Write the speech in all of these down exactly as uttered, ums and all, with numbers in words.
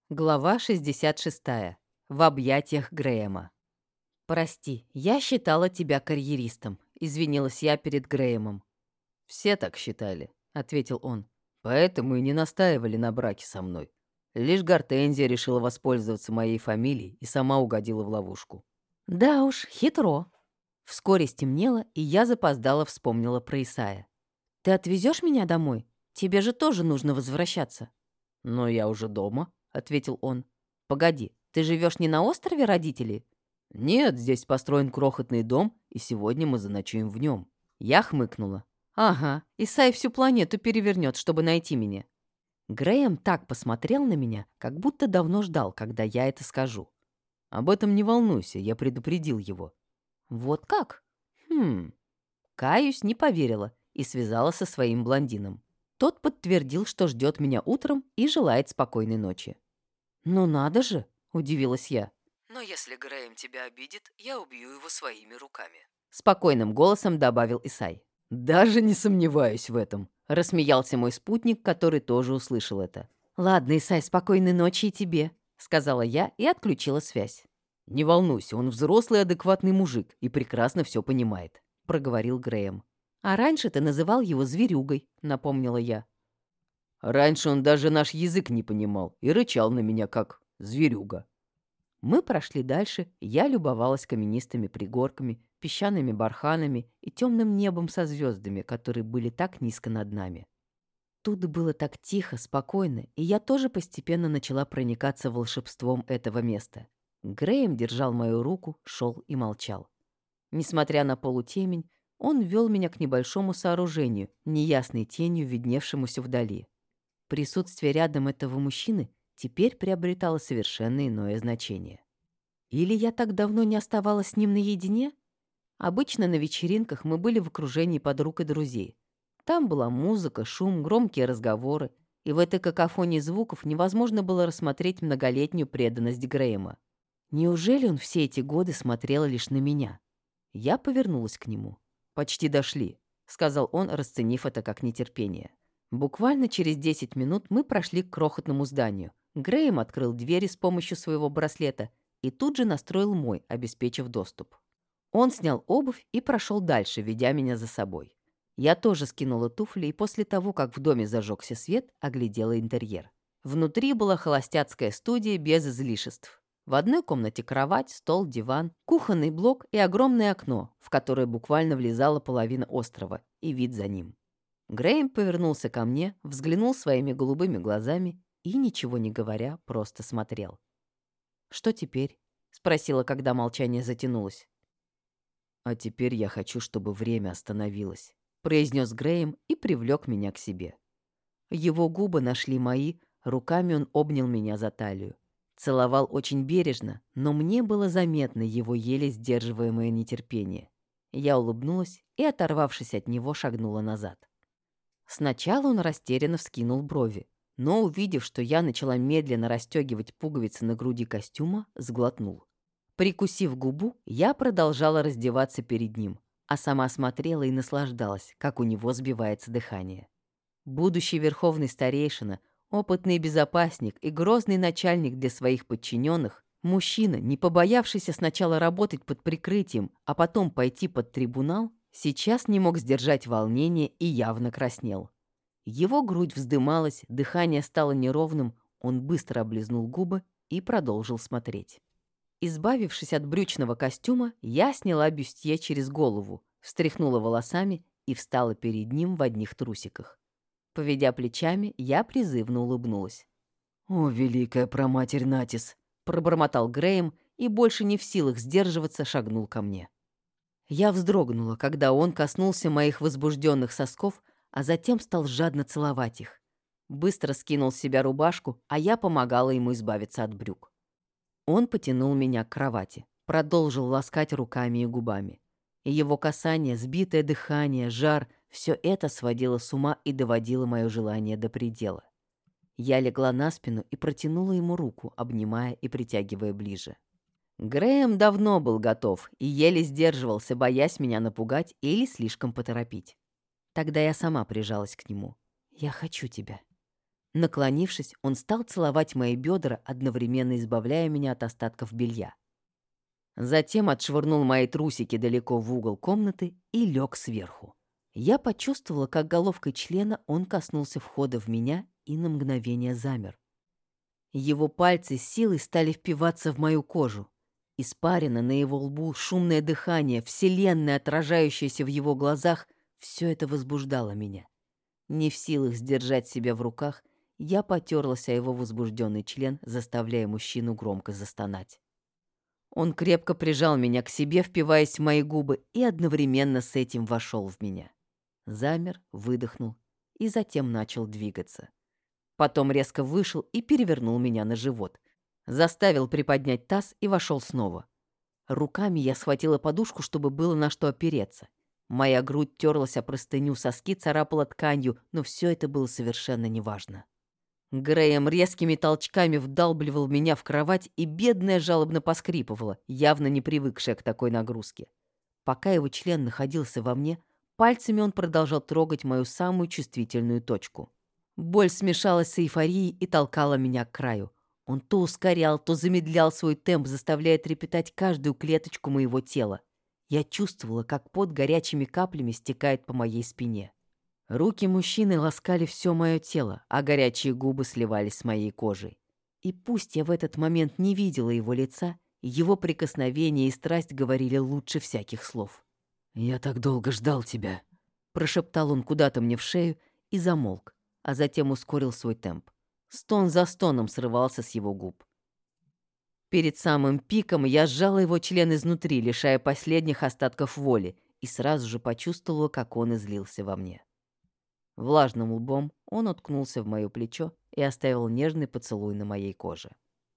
Глава шестьдесят шестая. В объятиях Грэема. «Прости, я считала тебя карьеристом», — извинилась я перед Грэемом. «Все так считали», — ответил он. «Поэтому и не настаивали на браке со мной. Лишь Гортензия решила воспользоваться моей фамилией и сама угодила в ловушку». «Да уж, хитро». Вскоре стемнело, и я запоздала вспомнила про Исая. «Ты отвезешь меня домой? Тебе же тоже нужно возвращаться». «Но я уже дома», — ответил он. «Погоди, ты живешь не на острове родителей?» «Нет, здесь построен крохотный дом, и сегодня мы заночуем в нем». Я хмыкнула. «Ага, Исай всю планету перевернет, чтобы найти меня». Грэем так посмотрел на меня, как будто давно ждал, когда я это скажу. «Об этом не волнуйся, я предупредил его». «Вот как? Хм...» Каюсь, не поверила и связала со своим блондином. Тот подтвердил, что ждет меня утром и желает спокойной ночи. «Ну надо же!» — удивилась я. «Но если Грэем тебя обидит, я убью его своими руками», — спокойным голосом добавил Исай. «Даже не сомневаюсь в этом», — рассмеялся мой спутник, который тоже услышал это. «Ладно, Исай, спокойной ночи и тебе», — сказала я и отключила связь. «Не волнуйся, он взрослый адекватный мужик и прекрасно все понимает», — проговорил Грэем. «А раньше ты называл его зверюгой», — напомнила я. «Раньше он даже наш язык не понимал и рычал на меня, как зверюга». Мы прошли дальше, и я любовалась каменистыми пригорками, песчаными барханами и темным небом со звездами, которые были так низко над нами. Тут было так тихо, спокойно, и я тоже постепенно начала проникаться волшебством этого места. Грэем держал мою руку, шел и молчал. Несмотря на полутемень, он вел меня к небольшому сооружению, неясной тенью, видневшемуся вдали. Присутствие рядом этого мужчины теперь приобретало совершенно иное значение. Или я так давно не оставалась с ним наедине? Обычно на вечеринках мы были в окружении подруг и друзей. Там была музыка, шум, громкие разговоры, и в этой какофонии звуков невозможно было рассмотреть многолетнюю преданность Грэема. Неужели он все эти годы смотрел лишь на меня? Я повернулась к нему. «Почти дошли», — сказал он, расценив это как нетерпение. Буквально через десять минут мы прошли к крохотному зданию. Грэем открыл двери с помощью своего браслета и тут же настроил мой, обеспечив доступ. Он снял обувь и прошел дальше, ведя меня за собой. Я тоже скинула туфли и после того, как в доме зажегся свет, оглядела интерьер. Внутри была холостяцкая студия без излишеств. В одной комнате кровать, стол, диван, кухонный блок и огромное окно, в которое буквально влезала половина острова, и вид за ним. Грэем повернулся ко мне, взглянул своими голубыми глазами и, ничего не говоря, просто смотрел. «Что теперь?» — спросила, когда молчание затянулось. «А теперь я хочу, чтобы время остановилось», — произнес Грэем и привлек меня к себе. Его губы нашли мои, руками он обнял меня за талию. Целовал очень бережно, но мне было заметно его еле сдерживаемое нетерпение. Я улыбнулась и, оторвавшись от него, шагнула назад. Сначала он растерянно вскинул брови, но, увидев, что я начала медленно расстегивать пуговицы на груди костюма, сглотнул. Прикусив губу, я продолжала раздеваться перед ним, а сама смотрела и наслаждалась, как у него сбивается дыхание. Будущий верховный старейшина, опытный безопасник и грозный начальник для своих подчиненных, мужчина, не побоявшийся сначала работать под прикрытием, а потом пойти под трибунал, сейчас не мог сдержать волнение и явно краснел. Его грудь вздымалась, дыхание стало неровным, он быстро облизнул губы и продолжил смотреть. Избавившись от брючного костюма, я сняла бюстье через голову, встряхнула волосами и встала перед ним в одних трусиках. Поведя плечами, я призывно улыбнулась. «О, великая проматерь Натис!» — пробормотал Грэем и, больше не в силах сдерживаться, шагнул ко мне. Я вздрогнула, когда он коснулся моих возбужденных сосков, а затем стал жадно целовать их. Быстро скинул с себя рубашку, а я помогала ему избавиться от брюк. Он потянул меня к кровати, продолжил ласкать руками и губами. И его касание, сбитое дыхание, жар — все это сводило с ума и доводило мое желание до предела. Я легла на спину и протянула ему руку, обнимая и притягивая ближе. Грэем давно был готов и еле сдерживался, боясь меня напугать или слишком поторопить. Тогда я сама прижалась к нему. «Я хочу тебя». Наклонившись, он стал целовать мои бедра, одновременно избавляя меня от остатков белья. Затем отшвырнул мои трусики далеко в угол комнаты и лег сверху. Я почувствовала, как головкой члена он коснулся входа в меня и на мгновение замер. Его пальцы с силой стали впиваться в мою кожу. Испарина на его лбу, шумное дыхание, вселенная, отражающаяся в его глазах — все это возбуждало меня. Не в силах сдержать себя в руках, я потерлась о его возбужденный член, заставляя мужчину громко застонать. Он крепко прижал меня к себе, впиваясь в мои губы, и одновременно с этим вошел в меня. Замер, выдохнул и затем начал двигаться. Потом резко вышел и перевернул меня на живот. Заставил приподнять таз и вошел снова. Руками я схватила подушку, чтобы было на что опереться. Моя грудь терлась о простыню, соски царапала тканью, но все это было совершенно неважно. Грэем резкими толчками вдалбливал меня в кровать, и бедная жалобно поскрипывала, явно не привыкшая к такой нагрузке. Пока его член находился во мне, пальцами он продолжал трогать мою самую чувствительную точку. Боль смешалась с эйфорией и толкала меня к краю. Он то ускорял, то замедлял свой темп, заставляя трепетать каждую клеточку моего тела. Я чувствовала, как пот горячими каплями стекает по моей спине. Руки мужчины ласкали все мое тело, а горячие губы сливались с моей кожей. И пусть я в этот момент не видела его лица, его прикосновения и страсть говорили лучше всяких слов. «Я так долго ждал тебя», — прошептал он куда-то мне в шею и замолк, а затем ускорил свой темп. Стон за стоном срывался с его губ. Перед самым пиком я сжала его член изнутри, лишая последних остатков воли, и сразу же почувствовала, как он излился во мне. Влажным лбом он уткнулся в моё плечо и оставил нежный поцелуй на моей коже.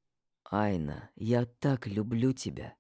«Айна, я так люблю тебя».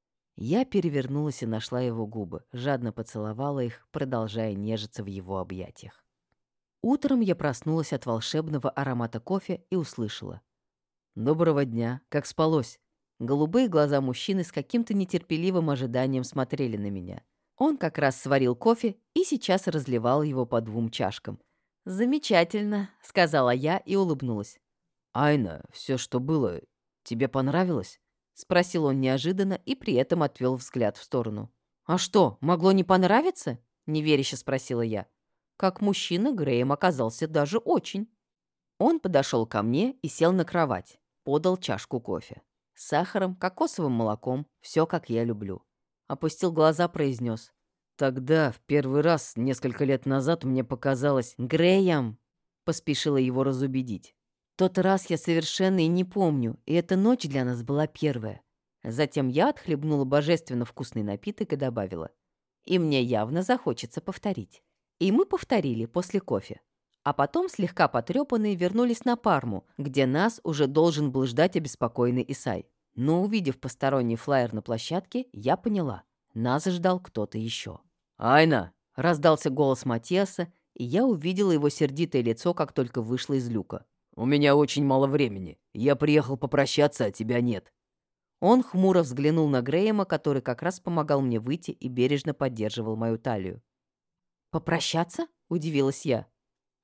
Я перевернулась и нашла его губы, жадно поцеловала их, продолжая нежиться в его объятиях. Утром я проснулась от волшебного аромата кофе и услышала: «Доброго дня, как спалось?» Голубые глаза мужчины с каким-то нетерпеливым ожиданием смотрели на меня. Он как раз сварил кофе и сейчас разливал его по двум чашкам. «Замечательно», — сказала я и улыбнулась. «Айна, все, что было, тебе понравилось?» — спросил он неожиданно и при этом отвел взгляд в сторону. «А что, могло не понравиться?» — неверяще спросила я. Как мужчина, Грэем оказался даже очень. Он подошел ко мне и сел на кровать, подал чашку кофе. С сахаром, кокосовым молоком, все как я люблю. Опустил глаза, произнес: «Тогда, в первый раз, несколько лет назад, мне показалось...» «Грэем!» — поспешила его разубедить. «Тот раз я совершенно и не помню, и эта ночь для нас была первая». Затем я отхлебнула божественно вкусный напиток и добавила: «И мне явно захочется повторить». И мы повторили после кофе. А потом, слегка потрепанные, вернулись на Парму, где нас уже должен был ждать обеспокоенный Исай. Но, увидев посторонний флаер на площадке, я поняла — нас ждал кто-то еще. «Айна!» — раздался голос Матиаса, и я увидела его сердитое лицо, как только вышла из люка. «У меня очень мало времени. Я приехал попрощаться, а тебя нет». Он хмуро взглянул на Грэема, который как раз помогал мне выйти и бережно поддерживал мою талию. «Попрощаться?» — удивилась я.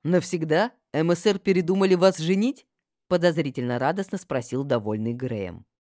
«Навсегда? МСР передумали вас женить?» — подозрительно радостно спросил довольный Грэем.